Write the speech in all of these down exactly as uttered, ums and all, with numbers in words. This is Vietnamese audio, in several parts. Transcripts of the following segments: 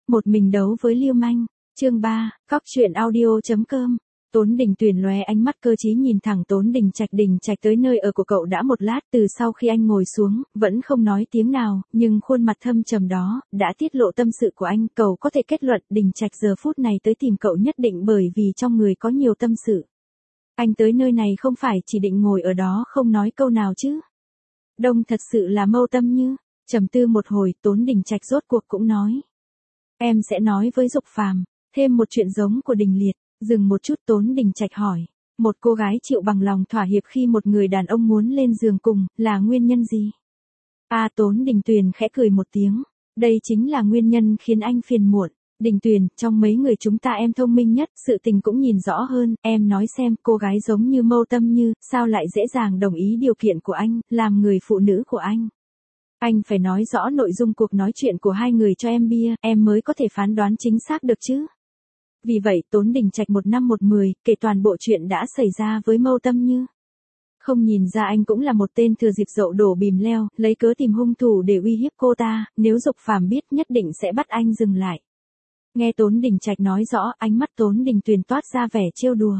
một mình đấu với lưu manh. Chương ba, Cóc truyện audio chấm com. Tốn Đình Tuyền lóe ánh mắt cơ trí nhìn thẳng Tốn Đình Trạch. Đình Trạch tới nơi ở của cậu đã một lát, từ sau khi anh ngồi xuống, vẫn không nói tiếng nào, nhưng khuôn mặt thâm trầm đó, đã tiết lộ tâm sự của anh. Cậu có thể kết luận, Đình Trạch giờ phút này tới tìm cậu nhất định bởi vì trong người có nhiều tâm sự. Anh tới nơi này không phải chỉ định ngồi ở đó không nói câu nào chứ. Đông thật sự là Mâu Tâm Như. Trầm tư một hồi, Tốn Đình Trạch rốt cuộc cũng nói. Em sẽ nói với Dục Phàm, thêm một chuyện giống của Đình Liệt. Dừng một chút, Tốn Đình Trạch hỏi. Một cô gái chịu bằng lòng thỏa hiệp khi một người đàn ông muốn lên giường cùng, là nguyên nhân gì? À, Tốn Đình Tuyền khẽ cười một tiếng. Đây chính là nguyên nhân khiến anh phiền muộn. Đình Tuyền, trong mấy người chúng ta em thông minh nhất, sự tình cũng nhìn rõ hơn, em nói xem, cô gái giống như Mâu Tâm Như, sao lại dễ dàng đồng ý điều kiện của anh, làm người phụ nữ của anh. Anh phải nói rõ nội dung cuộc nói chuyện của hai người cho em bia, em mới có thể phán đoán chính xác được chứ. Vì vậy, Tốn Đình Trạch một năm một mười, kể toàn bộ chuyện đã xảy ra với Mâu Tâm Như. Không nhìn ra anh cũng là một tên thừa dịp dậu đổ bìm leo, lấy cớ tìm hung thủ để uy hiếp cô ta, nếu Dục Phàm biết nhất định sẽ bắt anh dừng lại. Nghe Tốn Đình Trạch nói rõ, ánh mắt Tốn Đình Tuyền toát ra vẻ trêu đùa.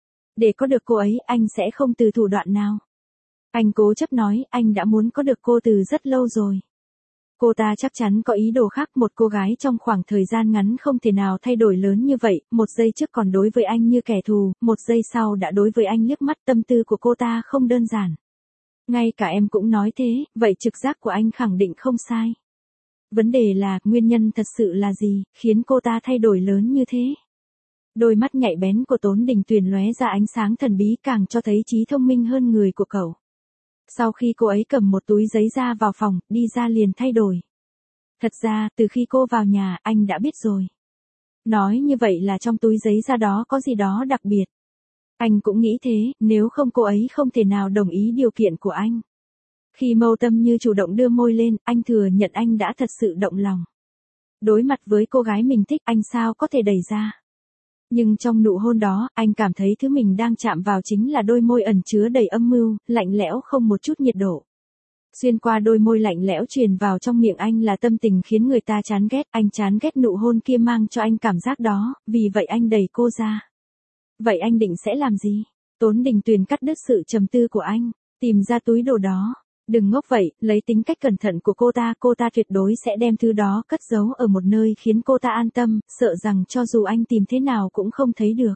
Để có được cô ấy, anh sẽ không từ thủ đoạn nào. Anh cố chấp nói, anh đã muốn có được cô từ rất lâu rồi. Cô ta chắc chắn có ý đồ khác, một cô gái trong khoảng thời gian ngắn không thể nào thay đổi lớn như vậy, một giây trước còn đối với anh như kẻ thù, một giây sau đã đối với anh liếc mắt. Tâm tư của cô ta không đơn giản. Ngay cả em cũng nói thế, vậy trực giác của anh khẳng định không sai. Vấn đề là, nguyên nhân thật sự là gì, khiến cô ta thay đổi lớn như thế? Đôi mắt nhạy bén của Tốn Đình Tuyền lóe ra ánh sáng thần bí, càng cho thấy trí thông minh hơn người của cậu. Sau khi cô ấy cầm một túi giấy ra vào phòng, đi ra liền thay đổi. Thật ra, từ khi cô vào nhà, anh đã biết rồi. Nói như vậy là trong túi giấy ra đó có gì đó đặc biệt. Anh cũng nghĩ thế, nếu không cô ấy không thể nào đồng ý điều kiện của anh. Khi Mâu Tâm Như chủ động đưa môi lên, anh thừa nhận anh đã thật sự động lòng. Đối mặt với cô gái mình thích, anh sao có thể đẩy ra. Nhưng trong nụ hôn đó, anh cảm thấy thứ mình đang chạm vào chính là đôi môi ẩn chứa đầy âm mưu, lạnh lẽo không một chút nhiệt độ. Xuyên qua đôi môi lạnh lẽo truyền vào trong miệng anh là tâm tình khiến người ta chán ghét. Anh chán ghét nụ hôn kia mang cho anh cảm giác đó, vì vậy anh đẩy cô ra. Vậy anh định sẽ làm gì? Tốn Đình Tuyền cắt đứt sự trầm tư của anh, tìm ra túi đồ đó. Đừng ngốc vậy, lấy tính cách cẩn thận của cô ta, cô ta tuyệt đối sẽ đem thứ đó cất giấu ở một nơi khiến cô ta an tâm, sợ rằng cho dù anh tìm thế nào cũng không thấy được.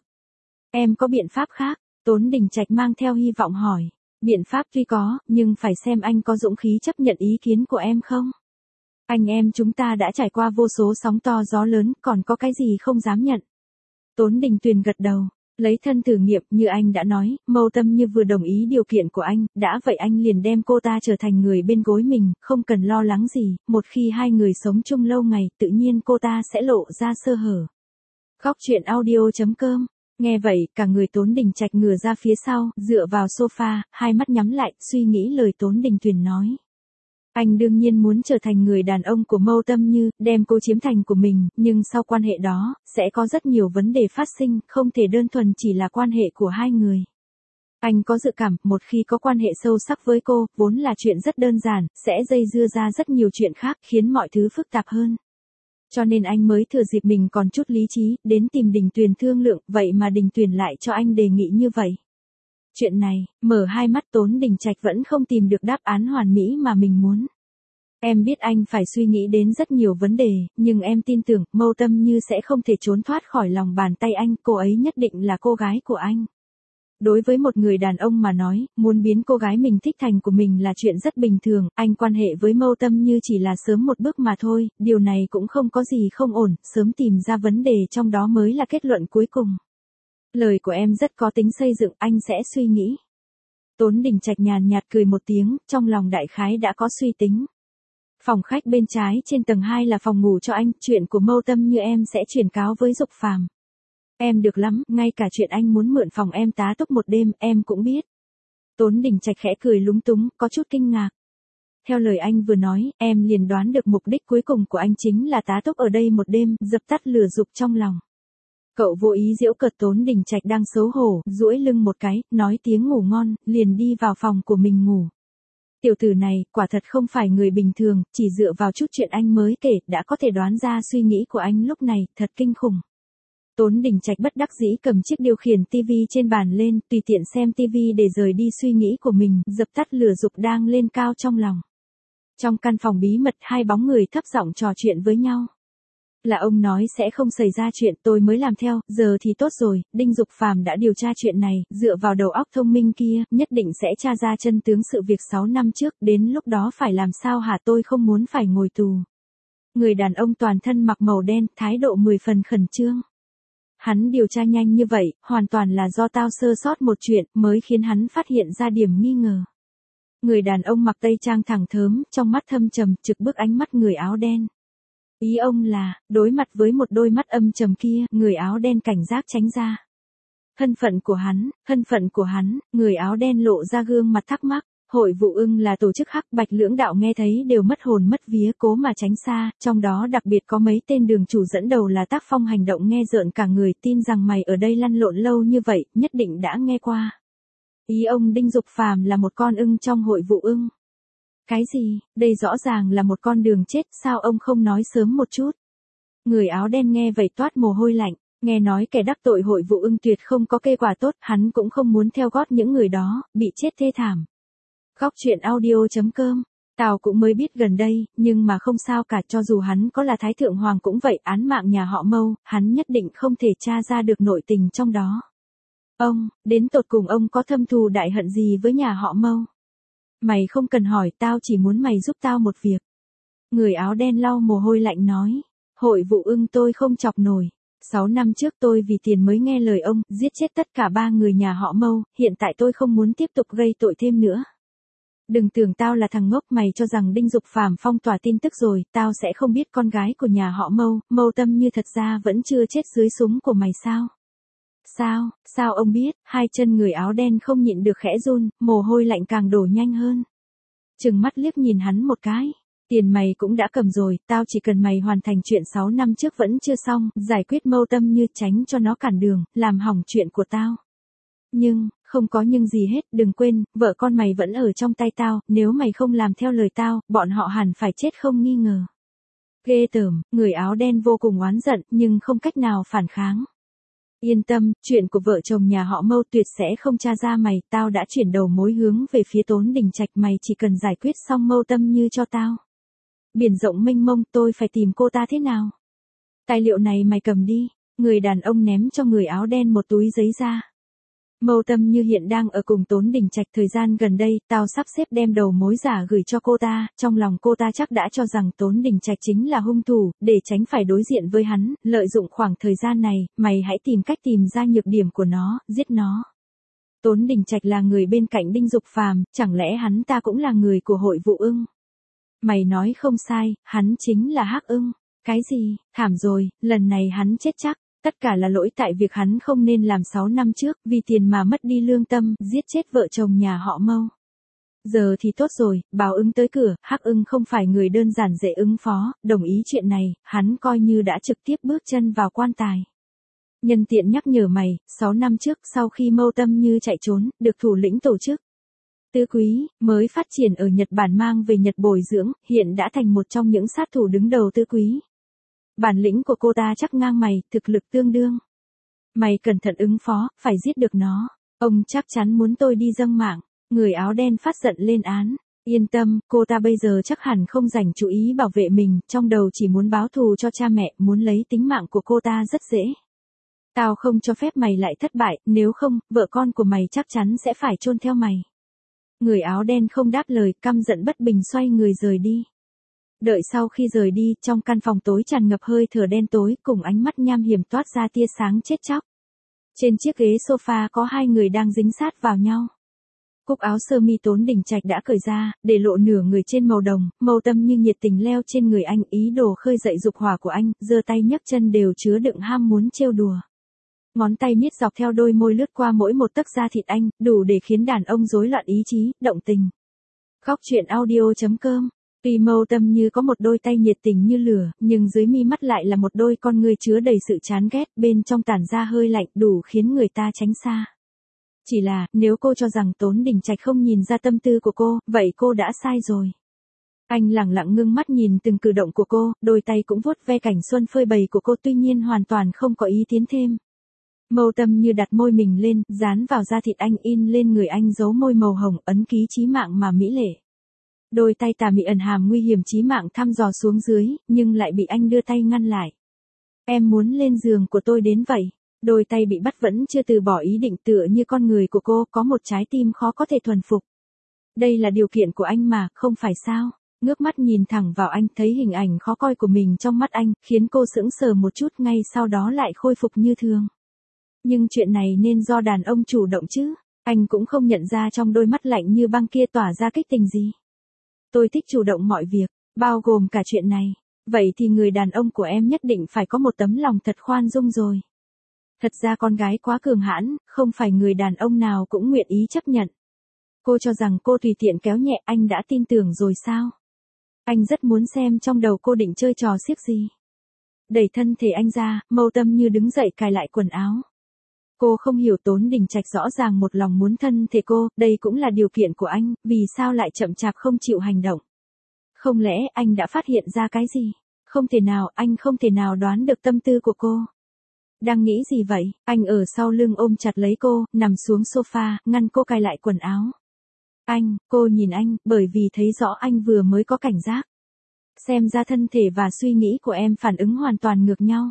Em có biện pháp khác? Tốn Đình Trạch mang theo hy vọng hỏi. Biện pháp tuy có, nhưng phải xem anh có dũng khí chấp nhận ý kiến của em không? Anh em chúng ta đã trải qua vô số sóng to gió lớn, còn có cái gì không dám nhận? Tốn Đình Tuyền gật đầu. Lấy thân thử nghiệm, như anh đã nói, Mâu Tâm Như vừa đồng ý điều kiện của anh, đã vậy anh liền đem cô ta trở thành người bên gối mình, không cần lo lắng gì, một khi hai người sống chung lâu ngày, tự nhiên cô ta sẽ lộ ra sơ hở. Cóc truyện audio chấm com. Nghe vậy, cả người Tốn Đình Trạch ngửa ra phía sau, dựa vào sofa, hai mắt nhắm lại, suy nghĩ lời Tốn Đình Tuyền nói. Anh đương nhiên muốn trở thành người đàn ông của Mâu Tâm Như, đem cô chiếm thành của mình, nhưng sau quan hệ đó, sẽ có rất nhiều vấn đề phát sinh, không thể đơn thuần chỉ là quan hệ của hai người. Anh có dự cảm, một khi có quan hệ sâu sắc với cô, vốn là chuyện rất đơn giản, sẽ dây dưa ra rất nhiều chuyện khác, khiến mọi thứ phức tạp hơn. Cho nên anh mới thừa dịp mình còn chút lý trí, đến tìm Đình Tuyền thương lượng, vậy mà Đình Tuyền lại cho anh đề nghị như vậy. Chuyện này, mở hai mắt Tốn Đình Trạch vẫn không tìm được đáp án hoàn mỹ mà mình muốn. Em biết anh phải suy nghĩ đến rất nhiều vấn đề, nhưng em tin tưởng, Mâu Tâm Như sẽ không thể trốn thoát khỏi lòng bàn tay anh, cô ấy nhất định là cô gái của anh. Đối với một người đàn ông mà nói, muốn biến cô gái mình thích thành của mình là chuyện rất bình thường, anh quan hệ với Mâu Tâm Như chỉ là sớm một bước mà thôi, điều này cũng không có gì không ổn, sớm tìm ra vấn đề trong đó mới là kết luận cuối cùng. Lời của em rất có tính xây dựng, anh sẽ suy nghĩ. Tốn Đình Trạch nhàn nhạt cười một tiếng, trong lòng đại khái đã có suy tính. Phòng khách bên trái trên tầng hai là phòng ngủ cho anh, chuyện của Mâu Tâm Như em sẽ chuyển cáo với Dục Phàm. Em được lắm, ngay cả chuyện anh muốn mượn phòng em tá túc một đêm, em cũng biết. Tốn Đình Trạch khẽ cười lúng túng, có chút kinh ngạc. Theo lời anh vừa nói, em liền đoán được mục đích cuối cùng của anh chính là tá túc ở đây một đêm, dập tắt lửa dục trong lòng. Cậu vô ý giễu cợt Tốn Đình Trạch đang xấu hổ, duỗi lưng một cái, nói tiếng ngủ ngon, liền đi vào phòng của mình ngủ. Tiểu tử này, quả thật không phải người bình thường, chỉ dựa vào chút chuyện anh mới kể, đã có thể đoán ra suy nghĩ của anh lúc này, thật kinh khủng. Tốn Đình Trạch bất đắc dĩ cầm chiếc điều khiển tivi trên bàn lên, tùy tiện xem tivi để rời đi suy nghĩ của mình, dập tắt lửa dục đang lên cao trong lòng. Trong căn phòng bí mật, hai bóng người thấp giọng trò chuyện với nhau. Là ông nói sẽ không xảy ra chuyện, tôi mới làm theo, giờ thì tốt rồi, Đinh Dục Phàm đã điều tra chuyện này, dựa vào đầu óc thông minh kia, nhất định sẽ tra ra chân tướng sự việc sáu năm trước, đến lúc đó phải làm sao hả, tôi không muốn phải ngồi tù. Người đàn ông toàn thân mặc màu đen, thái độ mười phần khẩn trương. Hắn điều tra nhanh như vậy, hoàn toàn là do tao sơ sót một chuyện, mới khiến hắn phát hiện ra điểm nghi ngờ. Người đàn ông mặc tây trang thẳng thớm, trong mắt thâm trầm, trực bức ánh mắt người áo đen. Ý ông là, đối mặt với một đôi mắt âm trầm kia, người áo đen cảnh giác tránh ra. Thân phận của hắn, thân phận của hắn, người áo đen lộ ra gương mặt thắc mắc. Hội Vụ Ưng là tổ chức hắc, Bạch Lưỡng Đạo nghe thấy đều mất hồn mất vía, cố mà tránh xa, trong đó đặc biệt có mấy tên đường chủ dẫn đầu là tác phong hành động nghe rợn cả người, tin rằng mày ở đây lăn lộn lâu như vậy, nhất định đã nghe qua. Ý ông Đinh Dục Phàm là một con ưng trong Hội Vụ Ưng. Cái gì, đây rõ ràng là một con đường chết, sao ông không nói sớm một chút? Người áo đen nghe vậy toát mồ hôi lạnh, nghe nói kẻ đắc tội Hội Vụ Ưng tuyệt không có kết quả tốt, hắn cũng không muốn theo gót những người đó, bị chết thê thảm. Góc truyện audio chấm com, Tào cũng mới biết gần đây, nhưng mà không sao cả, cho dù hắn có là Thái Thượng Hoàng cũng vậy, án mạng nhà họ Mâu, hắn nhất định không thể tra ra được nội tình trong đó. Ông, đến tột cùng ông có thâm thù đại hận gì với nhà họ Mâu? Mày không cần hỏi, tao chỉ muốn mày giúp tao một việc. Người áo đen lau mồ hôi lạnh nói, Hội Vụ Ưng tôi không chọc nổi. Sáu năm trước tôi vì tiền mới nghe lời ông, giết chết tất cả ba người nhà họ Mâu, hiện tại tôi không muốn tiếp tục gây tội thêm nữa. Đừng tưởng tao là thằng ngốc, mày cho rằng Đinh Dục Phàm phong tỏa tin tức rồi, tao sẽ không biết con gái của nhà họ Mâu, Mâu Tâm Như thật ra vẫn chưa chết dưới súng của mày sao? Sao, sao ông biết? Hai chân người áo đen không nhịn được khẽ run, mồ hôi lạnh càng đổ nhanh hơn. Trừng mắt liếc nhìn hắn một cái. Tiền mày cũng đã cầm rồi, tao chỉ cần mày hoàn thành chuyện sáu năm trước vẫn chưa xong, giải quyết Mâu Tâm Như, tránh cho nó cản đường, làm hỏng chuyện của tao. Nhưng, không có nhưng gì hết, đừng quên, vợ con mày vẫn ở trong tay tao, nếu mày không làm theo lời tao, bọn họ hẳn phải chết không nghi ngờ. Ghê tởm, người áo đen vô cùng oán giận, nhưng không cách nào phản kháng. Yên tâm, chuyện của vợ chồng nhà họ Mâu tuyệt sẽ không tra ra mày, tao đã chuyển đầu mối hướng về phía Tốn Đình Trạch, mày chỉ cần giải quyết xong Mâu Tâm Như cho tao. Biển rộng mênh mông, tôi phải tìm cô ta thế nào? Tài liệu này mày cầm đi, người đàn ông ném cho người áo đen một túi giấy ra. Mâu Tâm Như hiện đang ở cùng Tốn Đình Trạch, thời gian gần đây, tao sắp xếp đem đầu mối giả gửi cho cô ta, trong lòng cô ta chắc đã cho rằng Tốn Đình Trạch chính là hung thủ, để tránh phải đối diện với hắn, lợi dụng khoảng thời gian này, mày hãy tìm cách tìm ra nhược điểm của nó, giết nó. Tốn Đình Trạch là người bên cạnh Đinh Dục Phàm, chẳng lẽ hắn ta cũng là người của Hội Vụ Ưng? Mày nói không sai, hắn chính là Hắc Ưng. Cái gì, thảm rồi, lần này hắn chết chắc. Tất cả là lỗi tại việc hắn không nên làm sáu năm trước, vì tiền mà mất đi lương tâm, giết chết vợ chồng nhà họ Mâu. Giờ thì tốt rồi, báo ứng tới cửa, Hắc Ưng không phải người đơn giản dễ ứng phó, đồng ý chuyện này, hắn coi như đã trực tiếp bước chân vào quan tài. Nhân tiện nhắc nhở mày, sáu năm trước, sau khi Mâu Tâm Như chạy trốn, được thủ lĩnh tổ chức Tứ Quý, mới phát triển ở Nhật Bản mang về Nhật bồi dưỡng, hiện đã thành một trong những sát thủ đứng đầu Tứ Quý. Bản lĩnh của cô ta chắc ngang mày, thực lực tương đương. Mày cẩn thận ứng phó, phải giết được nó. Ông chắc chắn muốn tôi đi dâng mạng. Người áo đen phát giận lên án. Yên tâm, cô ta bây giờ chắc hẳn không dành chú ý bảo vệ mình, trong đầu chỉ muốn báo thù cho cha mẹ, muốn lấy tính mạng của cô ta rất dễ. Tao không cho phép mày lại thất bại, nếu không, vợ con của mày chắc chắn sẽ phải chôn theo mày. Người áo đen không đáp lời, căm giận bất bình xoay người rời đi. Đợi sau khi rời đi, trong căn phòng tối tràn ngập hơi thở đen tối, cùng ánh mắt nham hiểm toát ra tia sáng chết chóc. Trên chiếc ghế sofa có hai người đang dính sát vào nhau. Cúc áo sơ mi Tốn Đình Trạch đã cởi ra, để lộ nửa người trên màu đồng, Mâu Tâm Như nhiệt tình leo trên người anh, ý đồ khơi dậy dục hỏa của anh, giơ tay nhấc chân đều chứa đựng ham muốn trêu đùa. Ngón tay miết dọc theo đôi môi lướt qua mỗi một tấc da thịt anh, đủ để khiến đàn ông rối loạn ý chí, động tình. Góc truyện audio chấm com. Tuy Mâu Tâm Như có một đôi tay nhiệt tình như lửa, nhưng dưới mi mắt lại là một đôi con ngươi chứa đầy sự chán ghét, bên trong tản ra hơi lạnh đủ khiến người ta tránh xa. Chỉ là, nếu cô cho rằng Tốn Đình Trạch không nhìn ra tâm tư của cô, vậy cô đã sai rồi. Anh lẳng lặng ngưng mắt nhìn từng cử động của cô, đôi tay cũng vuốt ve cảnh xuân phơi bày của cô tuy nhiên hoàn toàn không có ý tiến thêm. Mâu Tâm Như đặt môi mình lên, dán vào da thịt anh in lên người anh dấu môi màu hồng ấn ký chí mạng mà mỹ lệ. Đôi tay tà mị ẩn hàm nguy hiểm chí mạng thăm dò xuống dưới, nhưng lại bị anh đưa tay ngăn lại. Em muốn lên giường của tôi đến vậy. Đôi tay bị bắt vẫn chưa từ bỏ ý định tựa như con người của cô có một trái tim khó có thể thuần phục. Đây là điều kiện của anh mà, không phải sao? Ngước mắt nhìn thẳng vào anh thấy hình ảnh khó coi của mình trong mắt anh, khiến cô sững sờ một chút ngay sau đó lại khôi phục như thường. Nhưng chuyện này nên do đàn ông chủ động chứ, anh cũng không nhận ra trong đôi mắt lạnh như băng kia tỏa ra kích tình gì. Tôi thích chủ động mọi việc, bao gồm cả chuyện này. Vậy thì người đàn ông của em nhất định phải có một tấm lòng thật khoan dung rồi. Thật ra con gái quá cường hãn, không phải người đàn ông nào cũng nguyện ý chấp nhận. Cô cho rằng cô tùy tiện kéo nhẹ anh đã tin tưởng rồi sao? Anh rất muốn xem trong đầu cô định chơi trò xiếc gì. Đẩy thân thể anh ra, Mâu Tâm Như đứng dậy cài lại quần áo. Cô không hiểu Tốn Đình Trạch rõ ràng một lòng muốn thân thể cô, đây cũng là điều kiện của anh, vì sao lại chậm chạp không chịu hành động? Không lẽ anh đã phát hiện ra cái gì? Không thể nào, anh không thể nào đoán được tâm tư của cô. Đang nghĩ gì vậy? Anh ở sau lưng ôm chặt lấy cô, nằm xuống sofa, ngăn cô cài lại quần áo. Anh, cô nhìn anh, bởi vì thấy rõ anh vừa mới có cảnh giác. Xem ra thân thể và suy nghĩ của em phản ứng hoàn toàn ngược nhau.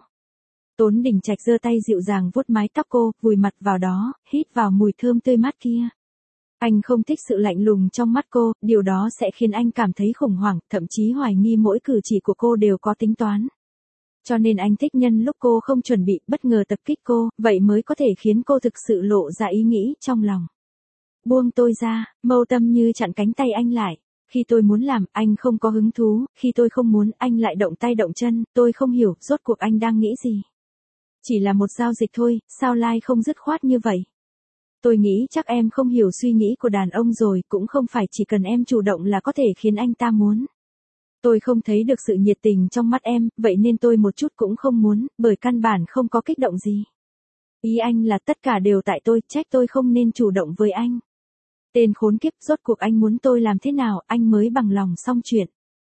Tốn Đình Trạch giơ tay dịu dàng vuốt mái tóc cô, vùi mặt vào đó, hít vào mùi thơm tươi mát kia. Anh không thích sự lạnh lùng trong mắt cô, điều đó sẽ khiến anh cảm thấy khủng hoảng, thậm chí hoài nghi mỗi cử chỉ của cô đều có tính toán. Cho nên anh thích nhân lúc cô không chuẩn bị, bất ngờ tập kích cô, vậy mới có thể khiến cô thực sự lộ ra ý nghĩ trong lòng. Buông tôi ra, Mâu Tâm Như chặn cánh tay anh lại. Khi tôi muốn làm, anh không có hứng thú, khi tôi không muốn, anh lại động tay động chân, tôi không hiểu, rốt cuộc anh đang nghĩ gì. Chỉ là một giao dịch thôi, sao lai không dứt khoát như vậy? Tôi nghĩ chắc em không hiểu suy nghĩ của đàn ông rồi, cũng không phải chỉ cần em chủ động là có thể khiến anh ta muốn. Tôi không thấy được sự nhiệt tình trong mắt em, vậy nên tôi một chút cũng không muốn, bởi căn bản không có kích động gì. Ý anh là tất cả đều tại tôi, trách tôi không nên chủ động với anh. Tên khốn kiếp, rốt cuộc anh muốn tôi làm thế nào, anh mới bằng lòng xong chuyện.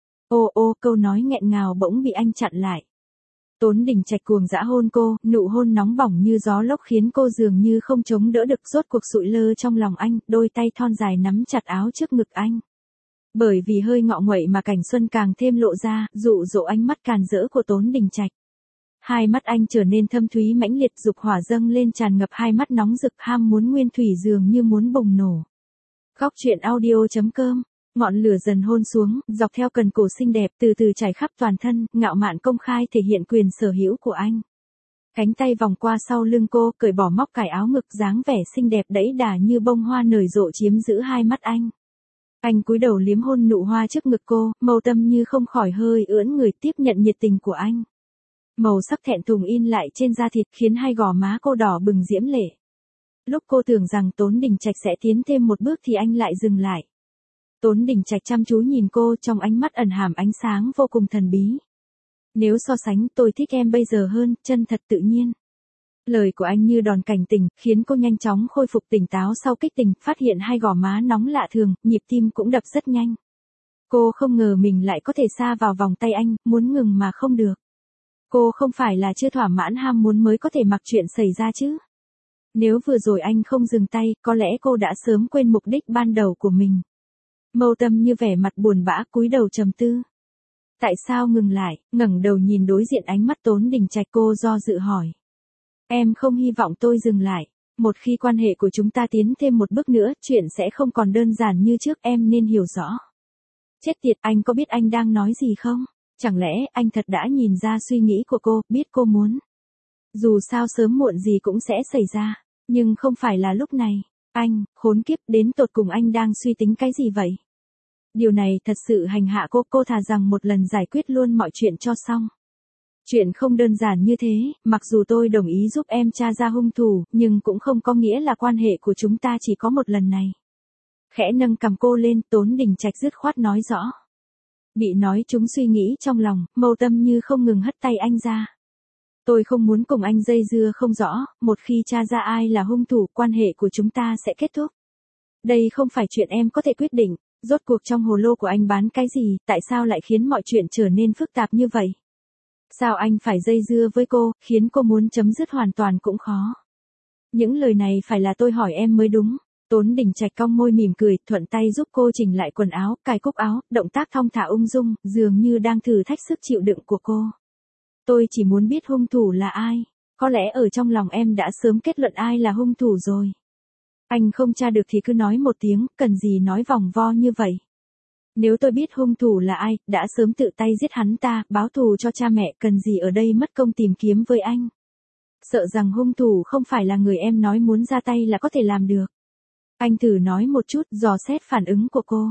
Ô ô, câu nói nghẹn ngào bỗng bị anh chặn lại. Tốn Đình Trạch cuồng dã hôn cô, nụ hôn nóng bỏng như gió lốc khiến cô dường như không chống đỡ được, rốt cuộc sụi lơ trong lòng anh, đôi tay thon dài nắm chặt áo trước ngực anh. Bởi vì hơi ngọ nguậy mà cảnh xuân càng thêm lộ ra, dụ dỗ ánh mắt càn rỡ của Tốn Đình Trạch. Hai mắt anh trở nên thâm thúy mãnh liệt, dục hỏa dâng lên tràn ngập hai mắt nóng rực, ham muốn nguyên thủy dường như muốn bùng nổ. Góc truyện audio chấm com. Ngọn lửa dần hôn xuống, dọc theo cần cổ xinh đẹp từ từ trải khắp toàn thân, ngạo mạn công khai thể hiện quyền sở hữu của anh. Cánh tay vòng qua sau lưng cô, cởi bỏ móc cài áo ngực, dáng vẻ xinh đẹp đẫy đà như bông hoa nở rộ chiếm giữ hai mắt anh. Anh cúi đầu liếm hôn nụ hoa trước ngực cô, Mâu Tâm Như không khỏi hơi ưỡn người tiếp nhận nhiệt tình của anh. Màu sắc thẹn thùng in lại trên da thịt khiến hai gò má cô đỏ bừng diễm lệ. Lúc cô tưởng rằng Tốn Đình Trạch sẽ tiến thêm một bước thì anh lại dừng lại. Tốn Đình Trạch chăm chú nhìn cô, trong ánh mắt ẩn hàm ánh sáng vô cùng thần bí. Nếu so sánh, tôi thích em bây giờ hơn, chân thật tự nhiên. Lời của anh như đòn cảnh tỉnh, khiến cô nhanh chóng khôi phục tỉnh táo sau kích tình, phát hiện hai gò má nóng lạ thường, nhịp tim cũng đập rất nhanh. Cô không ngờ mình lại có thể sa vào vòng tay anh, muốn ngừng mà không được. Cô không phải là chưa thỏa mãn ham muốn mới có thể mặc chuyện xảy ra chứ. Nếu vừa rồi anh không dừng tay, có lẽ cô đã sớm quên mục đích ban đầu của mình. Mâu Tâm Như vẻ mặt buồn bã cúi đầu trầm tư. Tại sao ngừng lại, ngẩng đầu nhìn đối diện ánh mắt Tốn Đình Trạch, cô do dự hỏi. Em không hy vọng tôi dừng lại. Một khi quan hệ của chúng ta tiến thêm một bước nữa, chuyện sẽ không còn đơn giản như trước, em nên hiểu rõ. Chết tiệt, anh có biết anh đang nói gì không? Chẳng lẽ anh thật đã nhìn ra suy nghĩ của cô, biết cô muốn. Dù sao sớm muộn gì cũng sẽ xảy ra, nhưng không phải là lúc này. Anh, khốn kiếp, đến tột cùng anh đang suy tính cái gì vậy? Điều này thật sự hành hạ cô, cô thà rằng một lần giải quyết luôn mọi chuyện cho xong. Chuyện không đơn giản như thế, mặc dù tôi đồng ý giúp em tra ra hung thủ, nhưng cũng không có nghĩa là quan hệ của chúng ta chỉ có một lần này. Khẽ nâng cằm cô lên, Tốn Đình Trạch dứt khoát nói rõ. Bị nói trúng suy nghĩ trong lòng, Mâu Tâm Như không ngừng hất tay anh ra. Tôi không muốn cùng anh dây dưa không rõ, một khi tra ra ai là hung thủ, quan hệ của chúng ta sẽ kết thúc. Đây không phải chuyện em có thể quyết định, rốt cuộc trong hồ lô của anh bán cái gì, tại sao lại khiến mọi chuyện trở nên phức tạp như vậy? Sao anh phải dây dưa với cô, khiến cô muốn chấm dứt hoàn toàn cũng khó. Những lời này phải là tôi hỏi em mới đúng. Tốn Đình Trạch cong môi mỉm cười, thuận tay giúp cô chỉnh lại quần áo, cài cúc áo, động tác thong thả ung dung, dường như đang thử thách sức chịu đựng của cô. Tôi chỉ muốn biết hung thủ là ai. Có lẽ ở trong lòng em đã sớm kết luận ai là hung thủ rồi. Anh không tra được thì cứ nói một tiếng, cần gì nói vòng vo như vậy. Nếu tôi biết hung thủ là ai, đã sớm tự tay giết hắn ta, báo thù cho cha mẹ, cần gì ở đây mất công tìm kiếm với anh. Sợ rằng hung thủ không phải là người em nói muốn ra tay là có thể làm được. Anh thử nói một chút, dò xét phản ứng của cô.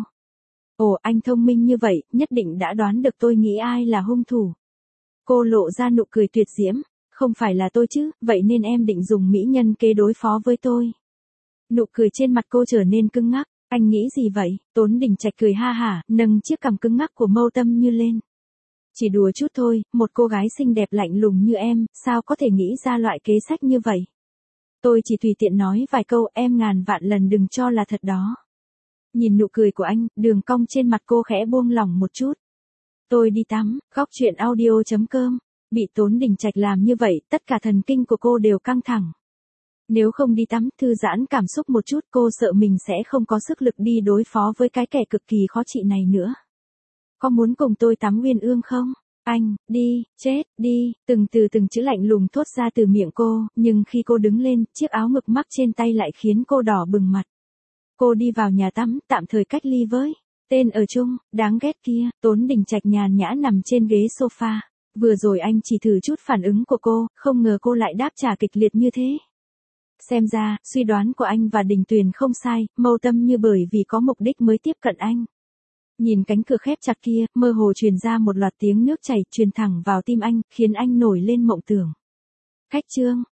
Ồ, anh thông minh như vậy, nhất định đã đoán được tôi nghĩ ai là hung thủ. Cô lộ ra nụ cười tuyệt diễm, không phải là tôi chứ, vậy nên em định dùng mỹ nhân kế đối phó với tôi. Nụ cười trên mặt cô trở nên cứng ngắc, anh nghĩ gì vậy? Tốn Đình Trạch cười ha hả, nâng chiếc cằm cứng ngắc của Mâu Tâm Như lên. Chỉ đùa chút thôi, một cô gái xinh đẹp lạnh lùng như em, sao có thể nghĩ ra loại kế sách như vậy? Tôi chỉ tùy tiện nói vài câu, em ngàn vạn lần đừng cho là thật đó. Nhìn nụ cười của anh, đường cong trên mặt cô khẽ buông lỏng một chút. Tôi đi tắm, góc chuyện audio chấm com. Bị Tốn Đình Trạch làm như vậy, tất cả thần kinh của cô đều căng thẳng. Nếu không đi tắm, thư giãn cảm xúc một chút, cô sợ mình sẽ không có sức lực đi đối phó với cái kẻ cực kỳ khó trị này nữa. Có muốn cùng tôi tắm Uyên Ương không? Anh, đi, chết, đi, từng từ từng chữ lạnh lùng thốt ra từ miệng cô, nhưng khi cô đứng lên, chiếc áo ngực mắc trên tay lại khiến cô đỏ bừng mặt. Cô đi vào nhà tắm, tạm thời cách ly với tên ở chung, đáng ghét kia. Tốn Đình Trạch nhàn nhã nằm trên ghế sofa. Vừa rồi anh chỉ thử chút phản ứng của cô, không ngờ cô lại đáp trả kịch liệt như thế. Xem ra, suy đoán của anh và Đình Tuyền không sai, Mâu Tâm Như bởi vì có mục đích mới tiếp cận anh. Nhìn cánh cửa khép chặt kia, mơ hồ truyền ra một loạt tiếng nước chảy, truyền thẳng vào tim anh, khiến anh nổi lên mộng tưởng. Khách trương,